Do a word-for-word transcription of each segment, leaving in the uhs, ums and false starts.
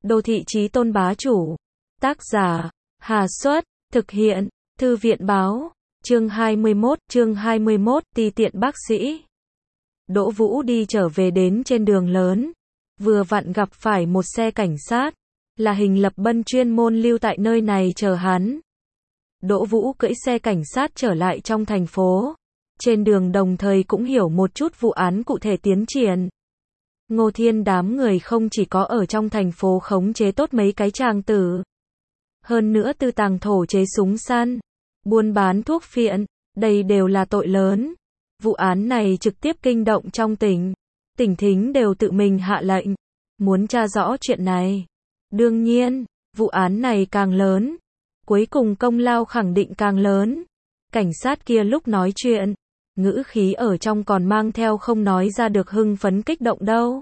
Đô thị chí tôn bá chủ. Tác giả, Hà Xuất, thực hiện, Thư viện báo, chương hai mươi mốt, chương hai mươi mốt, ti tiện bác sĩ. Đỗ Vũ đi trở về đến trên đường lớn, vừa vặn gặp phải một xe cảnh sát, là Hình Lập Bân chuyên môn lưu tại nơi này chờ hắn. Đỗ Vũ cưỡi xe cảnh sát trở lại trong thành phố, trên đường đồng thời cũng hiểu một chút vụ án cụ thể tiến triển. Ngô Thiên đám người không chỉ có ở trong thành phố khống chế tốt mấy cái tràng tử, hơn nữa tư tàng thổ chế súng săn, buôn bán thuốc phiện, đây đều là tội lớn. Vụ án này trực tiếp kinh động trong tỉnh, tỉnh thính đều tự mình hạ lệnh, muốn tra rõ chuyện này. Đương nhiên, vụ án này càng lớn, cuối cùng công lao khẳng định càng lớn. Cảnh sát kia lúc nói chuyện, ngữ khí ở trong còn mang theo không nói ra được hưng phấn kích động đâu.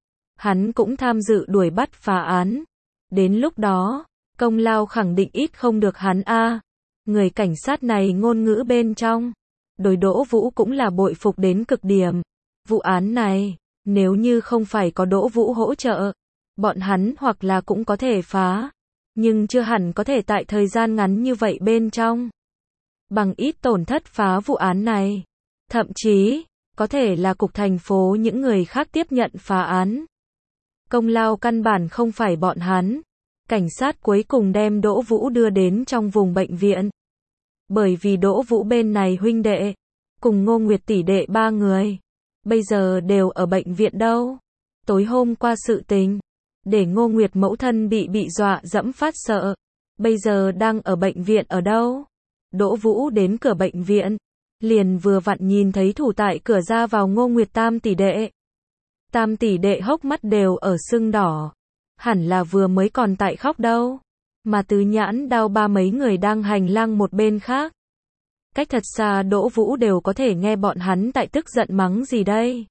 Hắn cũng tham dự đuổi bắt phá án. Đến lúc đó, công lao khẳng định ít không được hắn a. Người cảnh sát này ngôn ngữ bên trong, đối Đỗ Vũ cũng là bội phục đến cực điểm. Vụ án này, nếu như không phải có Đỗ Vũ hỗ trợ, bọn hắn hoặc là cũng có thể phá, nhưng chưa hẳn có thể tại thời gian ngắn như vậy bên trong, bằng ít tổn thất phá vụ án này. Thậm chí, có thể là cục thành phố những người khác tiếp nhận phá án. Công lao căn bản không phải bọn hắn. Cảnh sát cuối cùng đem Đỗ Vũ đưa đến trong vùng bệnh viện. Bởi vì Đỗ Vũ bên này huynh đệ, cùng Ngô Nguyệt tỷ đệ ba người, bây giờ đều ở bệnh viện đâu. Tối hôm qua sự tình, để Ngô Nguyệt mẫu thân bị bị dọa dẫm phát sợ, bây giờ đang ở bệnh viện ở đâu. Đỗ Vũ đến cửa bệnh viện, liền vừa vặn nhìn thấy thủ tại cửa ra vào Ngô Nguyệt tam tỷ đệ. Tam tỷ đệ hốc mắt đều ở sưng đỏ, hẳn là vừa mới còn tại khóc đâu. Mà Tứ Nhãn Đao ba mấy người đang hành lang một bên khác. Cách thật xa Đỗ Vũ đều có thể nghe bọn hắn tại tức giận mắng gì đây.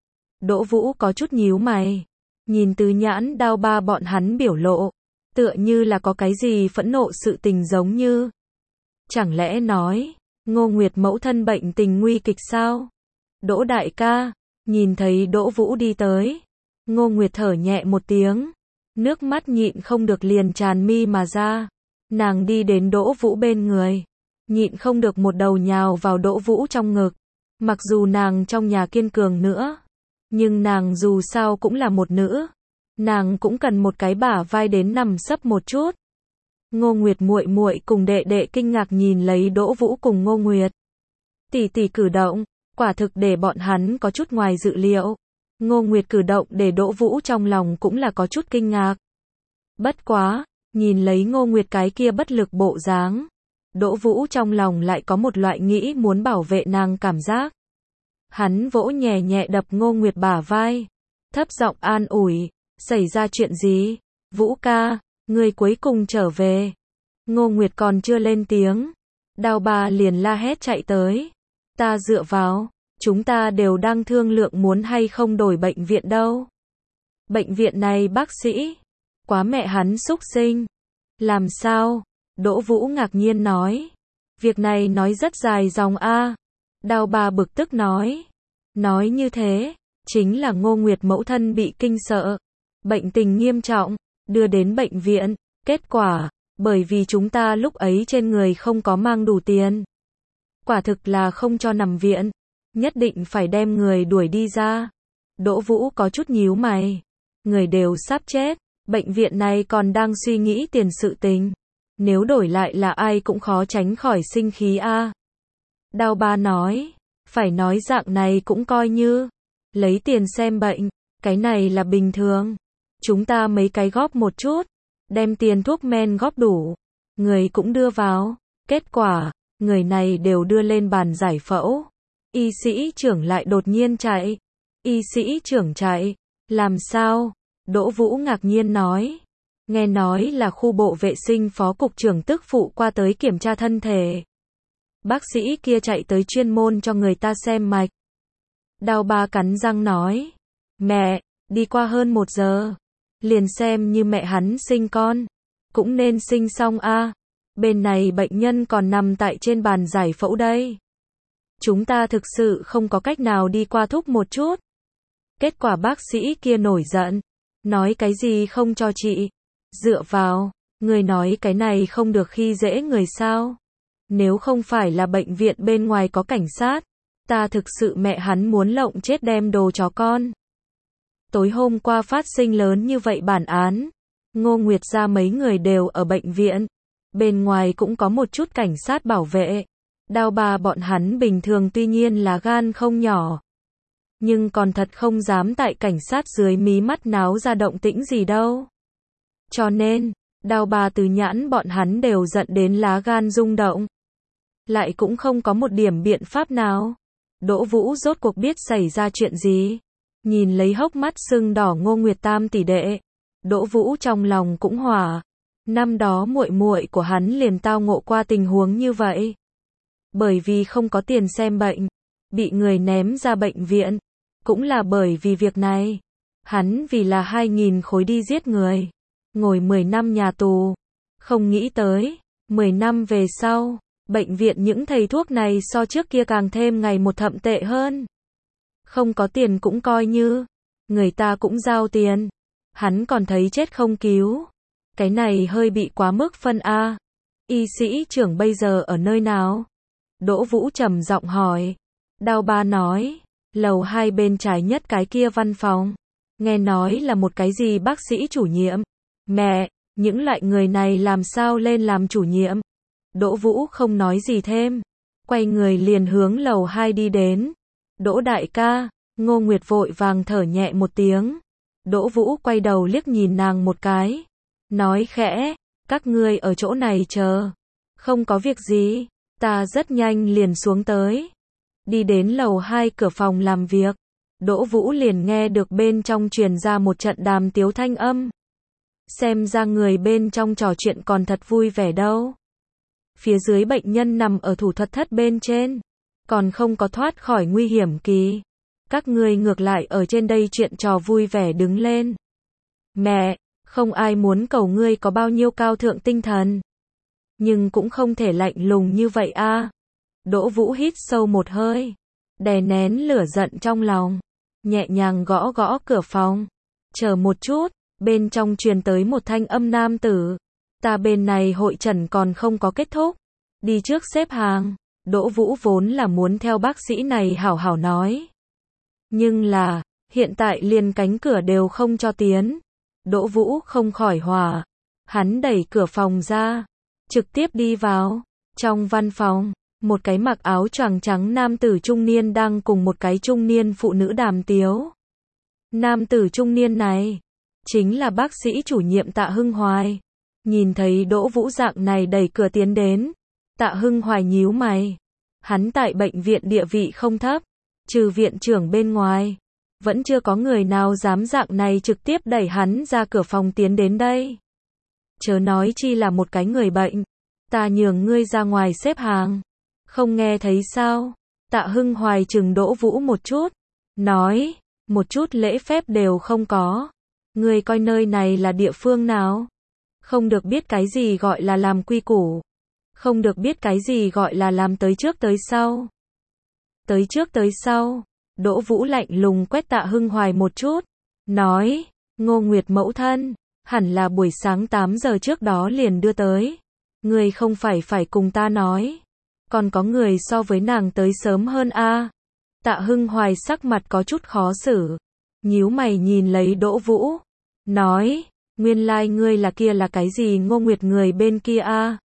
Đỗ Vũ có chút nhíu mày, nhìn Tứ Nhãn Đao ba bọn hắn biểu lộ, tựa như là có cái gì phẫn nộ sự tình giống như. Chẳng lẽ nói, Ngô Nguyệt mẫu thân bệnh tình nguy kịch sao? Đỗ đại ca, nhìn thấy Đỗ Vũ đi tới, Ngô Nguyệt thở nhẹ một tiếng, nước mắt nhịn không được liền tràn mi mà ra. Nàng đi đến Đỗ Vũ bên người, nhịn không được một đầu nhào vào Đỗ Vũ trong ngực. Mặc dù nàng trong nhà kiên cường nữa, nhưng nàng dù sao cũng là một nữ, nàng cũng cần một cái bả vai đến nằm sấp một chút. Ngô Nguyệt muội muội cùng đệ đệ kinh ngạc nhìn lấy Đỗ Vũ cùng Ngô Nguyệt tỷ tỷ cử động, quả thực để bọn hắn có chút ngoài dự liệu. Ngô Nguyệt cử động để Đỗ Vũ trong lòng cũng là có chút kinh ngạc. Bất quá, nhìn lấy Ngô Nguyệt cái kia bất lực bộ dáng, Đỗ Vũ trong lòng lại có một loại nghĩ muốn bảo vệ nàng cảm giác. Hắn vỗ nhẹ nhẹ đập Ngô Nguyệt bả vai, thấp giọng an ủi, xảy ra chuyện gì? Vũ ca, ngươi cuối cùng trở về. Ngô Nguyệt còn chưa lên tiếng, Đao ba liền la hét chạy tới. Ta dựa vào, chúng ta đều đang thương lượng muốn hay không đổi bệnh viện đâu. Bệnh viện này bác sĩ, quá mẹ hắn xúc sinh. Làm sao? Đỗ Vũ ngạc nhiên nói. Việc này nói rất dài dòng a. Đao ba bực tức nói. Nói như thế, chính là Ngô Nguyệt mẫu thân bị kinh sợ, bệnh tình nghiêm trọng, đưa đến bệnh viện. Kết quả, bởi vì chúng ta lúc ấy trên người không có mang đủ tiền, quả thực là không cho nằm viện, nhất định phải đem người đuổi đi ra. Đỗ Vũ có chút nhíu mày. Người đều sắp chết, bệnh viện này còn đang suy nghĩ tiền sự tình. Nếu đổi lại là ai cũng khó tránh khỏi sinh khí a. Đao ba nói, phải nói dạng này cũng coi như lấy tiền xem bệnh, cái này là bình thường. Chúng ta mấy cái góp một chút, đem tiền thuốc men góp đủ, người cũng đưa vào. Kết quả, người này đều đưa lên bàn giải phẫu. Y sĩ trưởng lại đột nhiên chạy. Y sĩ trưởng chạy, làm sao? Đỗ Vũ ngạc nhiên nói. Nghe nói là khu bộ vệ sinh phó cục trưởng tức phụ qua tới kiểm tra thân thể. Bác sĩ kia chạy tới chuyên môn cho người ta xem mạch. Đao ba cắn răng nói. Mẹ, đi qua hơn một giờ, liền xem như mẹ hắn sinh con, cũng nên sinh xong a. Bên này bệnh nhân còn nằm tại trên bàn giải phẫu đây. Chúng ta thực sự không có cách nào đi qua thúc một chút. Kết quả bác sĩ kia nổi giận, nói cái gì không cho chị, Dựa vào, người nói cái này không được khi dễ người sao? Nếu không phải là bệnh viện bên ngoài có cảnh sát, ta thực sự mẹ hắn muốn lộng chết đem đồ chó con. Tối hôm qua phát sinh lớn như vậy bản án, Ngô Nguyệt gia mấy người đều ở bệnh viện, bên ngoài cũng có một chút cảnh sát bảo vệ. Đao Ba bọn hắn bình thường tuy nhiên là gan không nhỏ, nhưng còn thật không dám tại cảnh sát dưới mí mắt náo ra động tĩnh gì đâu. Cho nên, Đao Ba Từ Nhãn bọn hắn đều giận đến lá gan rung động. Lại cũng không có một điểm biện pháp nào. Đỗ Vũ rốt cuộc biết xảy ra chuyện gì. Nhìn lấy hốc mắt sưng đỏ Ngô Nguyệt tam tỷ đệ, Đỗ Vũ trong lòng cũng hỏa. Năm đó muội muội của hắn liền tao ngộ qua tình huống như vậy. Bởi vì không có tiền xem bệnh, bị người ném ra bệnh viện. Cũng là bởi vì việc này, hắn vì là hai nghìn khối đi giết người, ngồi mười năm nhà tù. Không nghĩ tới, mười năm về sau, bệnh viện những thầy thuốc này so trước kia càng thêm ngày một thậm tệ hơn. Không có tiền cũng coi như, người ta cũng giao tiền, hắn còn thấy chết không cứu. Cái này hơi bị quá mức phân a. Y sĩ trưởng bây giờ ở nơi nào? Đỗ Vũ trầm giọng hỏi. Đao Ba nói, lầu hai bên trái nhất cái kia văn phòng. Nghe nói là một cái gì bác sĩ chủ nhiệm. Mẹ, những loại người này làm sao lên làm chủ nhiệm? Đỗ Vũ không nói gì thêm, quay người liền hướng lầu hai đi đến. Đỗ đại ca, Ngô Nguyệt vội vàng thở nhẹ một tiếng. Đỗ Vũ quay đầu liếc nhìn nàng một cái, nói khẽ, các ngươi ở chỗ này chờ. Không có việc gì, ta rất nhanh liền xuống tới. Đi đến lầu hai cửa phòng làm việc, Đỗ Vũ liền nghe được bên trong truyền ra một trận đàm tiếu thanh âm. Xem ra người bên trong trò chuyện còn thật vui vẻ đâu. Phía dưới bệnh nhân nằm ở thủ thuật thất bên trên, còn không có thoát khỏi nguy hiểm kỳ. Các ngươi ngược lại ở trên đây chuyện trò vui vẻ đứng lên. Mẹ, không ai muốn cầu ngươi có bao nhiêu cao thượng tinh thần. Nhưng cũng không thể lạnh lùng như vậy a. Đỗ Vũ hít sâu một hơi, đè nén lửa giận trong lòng, nhẹ nhàng gõ gõ cửa phòng. Chờ một chút, bên trong truyền tới một thanh âm nam tử. Ta bên này hội trần còn không có kết thúc, đi trước xếp hàng. Đỗ Vũ vốn là muốn theo bác sĩ này hảo hảo nói. Nhưng là, hiện tại liền cánh cửa đều không cho tiến. Đỗ Vũ không khỏi hỏa. Hắn đẩy cửa phòng ra, trực tiếp đi vào. Trong văn phòng, một cái mặc áo choàng trắng nam tử trung niên đang cùng một cái trung niên phụ nữ đàm tiếu. Nam tử trung niên này, chính là bác sĩ chủ nhiệm Tạ Hưng Hoài. Nhìn thấy Đỗ Vũ dạng này đẩy cửa tiến đến, Tạ Hưng Hoài nhíu mày. Hắn tại bệnh viện địa vị không thấp, trừ viện trưởng bên ngoài, vẫn chưa có người nào dám dạng này trực tiếp đẩy hắn ra cửa phòng tiến đến đây. Chớ nói chi là một cái người bệnh, ta nhường ngươi ra ngoài xếp hàng. Không nghe thấy sao? Tạ Hưng Hoài trừng Đỗ Vũ một chút, nói, một chút lễ phép đều không có. Ngươi coi nơi này là địa phương nào? Không được biết cái gì gọi là làm quy củ. Không được biết cái gì gọi là làm tới trước tới sau. Tới trước tới sau. Đỗ Vũ lạnh lùng quét Tạ Hưng Hoài một chút, nói, Ngô Nguyệt mẫu thân, hẳn là buổi sáng tám giờ trước đó liền đưa tới. Ngươi không phải phải cùng ta nói, còn có người so với nàng tới sớm hơn a. À. Tạ Hưng Hoài sắc mặt có chút khó xử, nhíu mày nhìn lấy Đỗ Vũ, nói, nguyên lai like ngươi là kia là cái gì Ngô Nguyệt người bên kia a? À?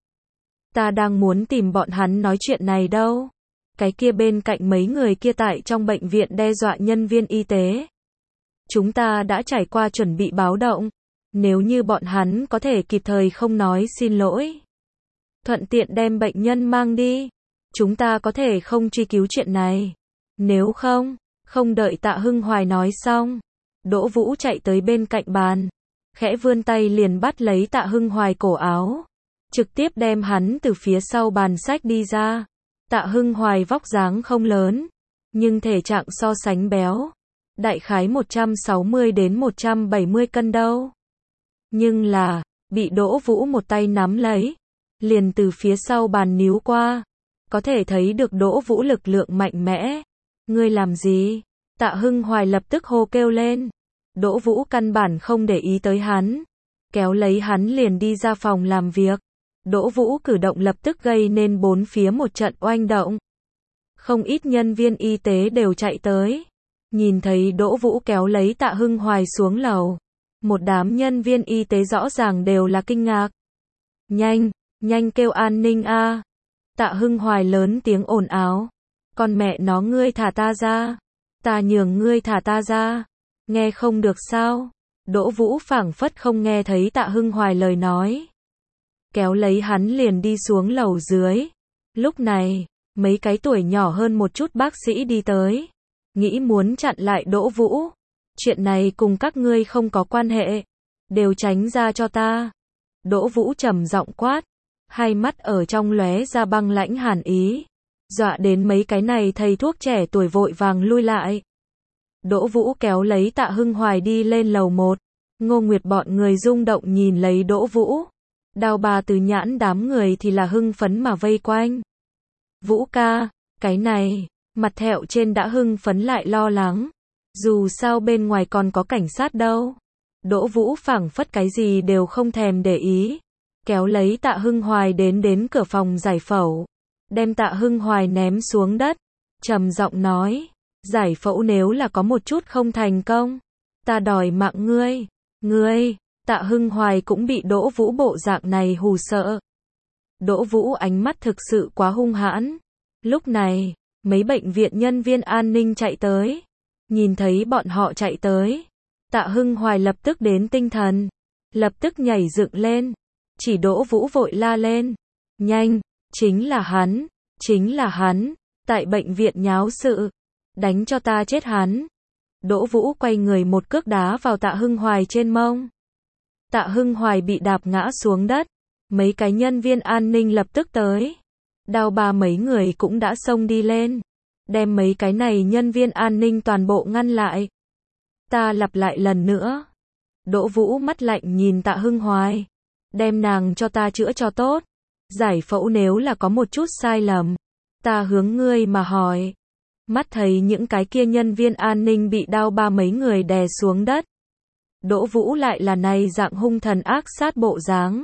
Ta đang muốn tìm bọn hắn nói chuyện này đâu. Cái kia bên cạnh mấy người kia tại trong bệnh viện đe dọa nhân viên y tế. Chúng ta đã trải qua chuẩn bị báo động. Nếu như bọn hắn có thể kịp thời không nói xin lỗi, thuận tiện đem bệnh nhân mang đi, chúng ta có thể không truy cứu chuyện này. Nếu không, không đợi Tạ Hưng Hoài nói xong, Đỗ Vũ chạy tới bên cạnh bàn, khẽ vươn tay liền bắt lấy Tạ Hưng Hoài cổ áo, trực tiếp đem hắn từ phía sau bàn sách đi ra. Tạ Hưng Hoài vóc dáng không lớn, nhưng thể trạng so sánh béo, đại khái một trăm sáu mươi đến một trăm bảy mươi cân đâu. Nhưng là, bị Đỗ Vũ một tay nắm lấy, liền từ phía sau bàn níu qua, có thể thấy được Đỗ Vũ lực lượng mạnh mẽ. Ngươi làm gì? Tạ Hưng Hoài lập tức hô kêu lên. Đỗ Vũ căn bản không để ý tới hắn, kéo lấy hắn liền đi ra phòng làm việc. Đỗ Vũ cử động lập tức gây nên bốn phía một trận oanh động. Không ít nhân viên y tế đều chạy tới. Nhìn thấy Đỗ Vũ kéo lấy Tạ Hưng Hoài xuống lầu. Một đám nhân viên y tế rõ ràng đều là kinh ngạc. Nhanh, nhanh kêu an ninh a. Tạ Hưng Hoài lớn tiếng ồn ào. Con mẹ nó ngươi thả ta ra. Ta nhường ngươi thả ta ra. Nghe không được sao? Đỗ Vũ phảng phất không nghe thấy Tạ Hưng Hoài lời nói. Kéo lấy hắn liền đi xuống lầu dưới. Lúc này, mấy cái tuổi nhỏ hơn một chút bác sĩ đi tới. Nghĩ muốn chặn lại Đỗ Vũ. Chuyện này cùng các ngươi không có quan hệ. Đều tránh ra cho ta. Đỗ Vũ trầm giọng quát. Hai mắt ở trong lóe ra băng lãnh hàn ý. Dọa đến mấy cái này thầy thuốc trẻ tuổi vội vàng lui lại. Đỗ Vũ kéo lấy Tạ Hưng Hoài đi lên lầu một. Ngô Nguyệt bọn người rung động nhìn lấy Đỗ Vũ. Đào Bà Từ Nhãn đám người thì là hưng phấn mà vây quanh. Vũ ca, cái này, mặt thẹo trên đã hưng phấn lại lo lắng. Dù sao bên ngoài còn có cảnh sát đâu. Đỗ Vũ phảng phất cái gì đều không thèm để ý. Kéo lấy Tạ Hưng Hoài đến đến cửa phòng giải phẫu. Đem Tạ Hưng Hoài ném xuống đất. Trầm giọng nói. Giải phẫu nếu là có một chút không thành công. Ta đòi mạng ngươi. Ngươi. Tạ Hưng Hoài cũng bị Đỗ Vũ bộ dạng này hù sợ. Đỗ Vũ ánh mắt thực sự quá hung hãn. Lúc này, mấy bệnh viện nhân viên an ninh chạy tới. Nhìn thấy bọn họ chạy tới. Tạ Hưng Hoài lập tức đến tinh thần. Lập tức nhảy dựng lên. Chỉ Đỗ Vũ vội la lên. Nhanh, chính là hắn, chính là hắn. Tại bệnh viện nháo sự. Đánh cho ta chết hắn. Đỗ Vũ quay người một cước đá vào Tạ Hưng Hoài trên mông. Tạ Hưng Hoài bị đạp ngã xuống đất. Mấy cái nhân viên an ninh lập tức tới. Đào Bà mấy người cũng đã xông đi lên. Đem mấy cái này nhân viên an ninh toàn bộ ngăn lại. Ta lặp lại lần nữa. Đỗ Vũ mắt lạnh nhìn Tạ Hưng Hoài. Đem nàng cho ta chữa cho tốt. Giải phẫu nếu là có một chút sai lầm. Ta hướng ngươi mà hỏi. Mắt thấy những cái kia nhân viên an ninh bị Đao Ba mấy người đè xuống đất. Đỗ Vũ lại là này dạng hung thần ác sát bộ dáng.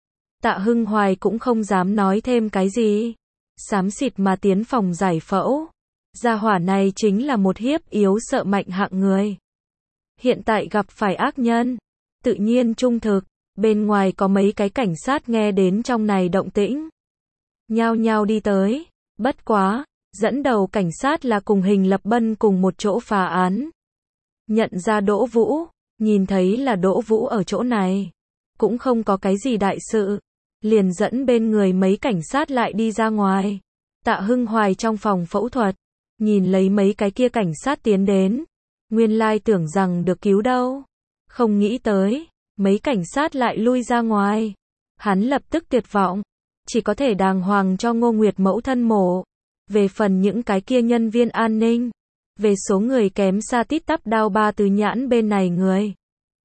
Tạ Hưng Hoài cũng không dám nói thêm cái gì. Xám xịt mà tiến phòng giải phẫu. Gia hỏa này chính là một hiếp yếu sợ mạnh hạng người. Hiện tại gặp phải ác nhân. Tự nhiên trung thực. Bên ngoài có mấy cái cảnh sát nghe đến trong này động tĩnh. Nhao nhao đi tới. Bất quá. Dẫn đầu cảnh sát là cùng Hình Lập Bân cùng một chỗ phá án. Nhận ra Đỗ Vũ. Nhìn thấy là Đỗ Vũ ở chỗ này. Cũng không có cái gì đại sự. Liền dẫn bên người mấy cảnh sát lại đi ra ngoài. Tạ Hưng Hoài trong phòng phẫu thuật. Nhìn lấy mấy cái kia cảnh sát tiến đến. Nguyên lai tưởng rằng được cứu đâu. Không nghĩ tới. Mấy cảnh sát lại lui ra ngoài. Hắn lập tức tuyệt vọng. Chỉ có thể đàng hoàng cho Ngô Nguyệt mẫu thân mổ. Về phần những cái kia nhân viên an ninh. Về số người kém xa tít tắp Đao Ba Từ Nhãn bên này người.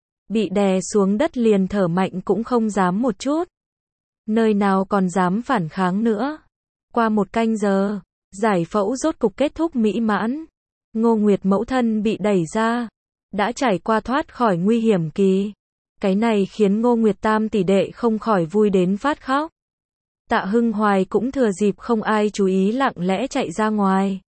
Bị đè xuống đất liền thở mạnh cũng không dám một chút. Nơi nào còn dám phản kháng nữa. Qua một canh giờ. Giải phẫu rốt cục kết thúc mỹ mãn. Ngô Nguyệt mẫu thân bị đẩy ra. Đã trải qua thoát khỏi nguy hiểm kỳ. Cái này khiến Ngô Nguyệt tam tỷ đệ không khỏi vui đến phát khóc. Tạ Hưng Hoài cũng thừa dịp không ai chú ý lặng lẽ chạy ra ngoài.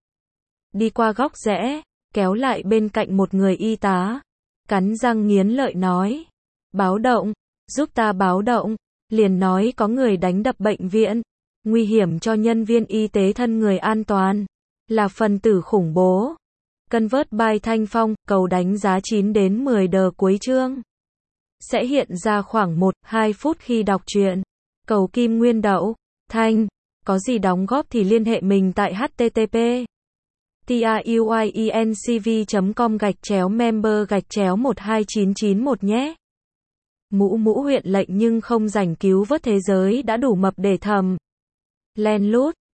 Đi qua góc rẽ, kéo lại bên cạnh một người y tá. Cắn răng nghiến lợi nói. Báo động, giúp ta báo động. Liền nói có người đánh đập bệnh viện. Nguy hiểm cho nhân viên y tế thân người an toàn. Là phần tử khủng bố. Convert by Thanh Phong, cầu đánh giá chín đến mười đờ cuối chương. Sẽ hiện ra khoảng một đến hai phút khi đọc truyện. Cầu kim nguyên đậu. Thanh. Có gì đóng góp thì liên hệ mình tại h t t p truyencv chấm com gạch chéo member gạch chéo một hai chín chín một nhé. Mũ mũ huyện lệnh nhưng không giành cứu vớt thế giới đã đủ mập để thầm. Len lút.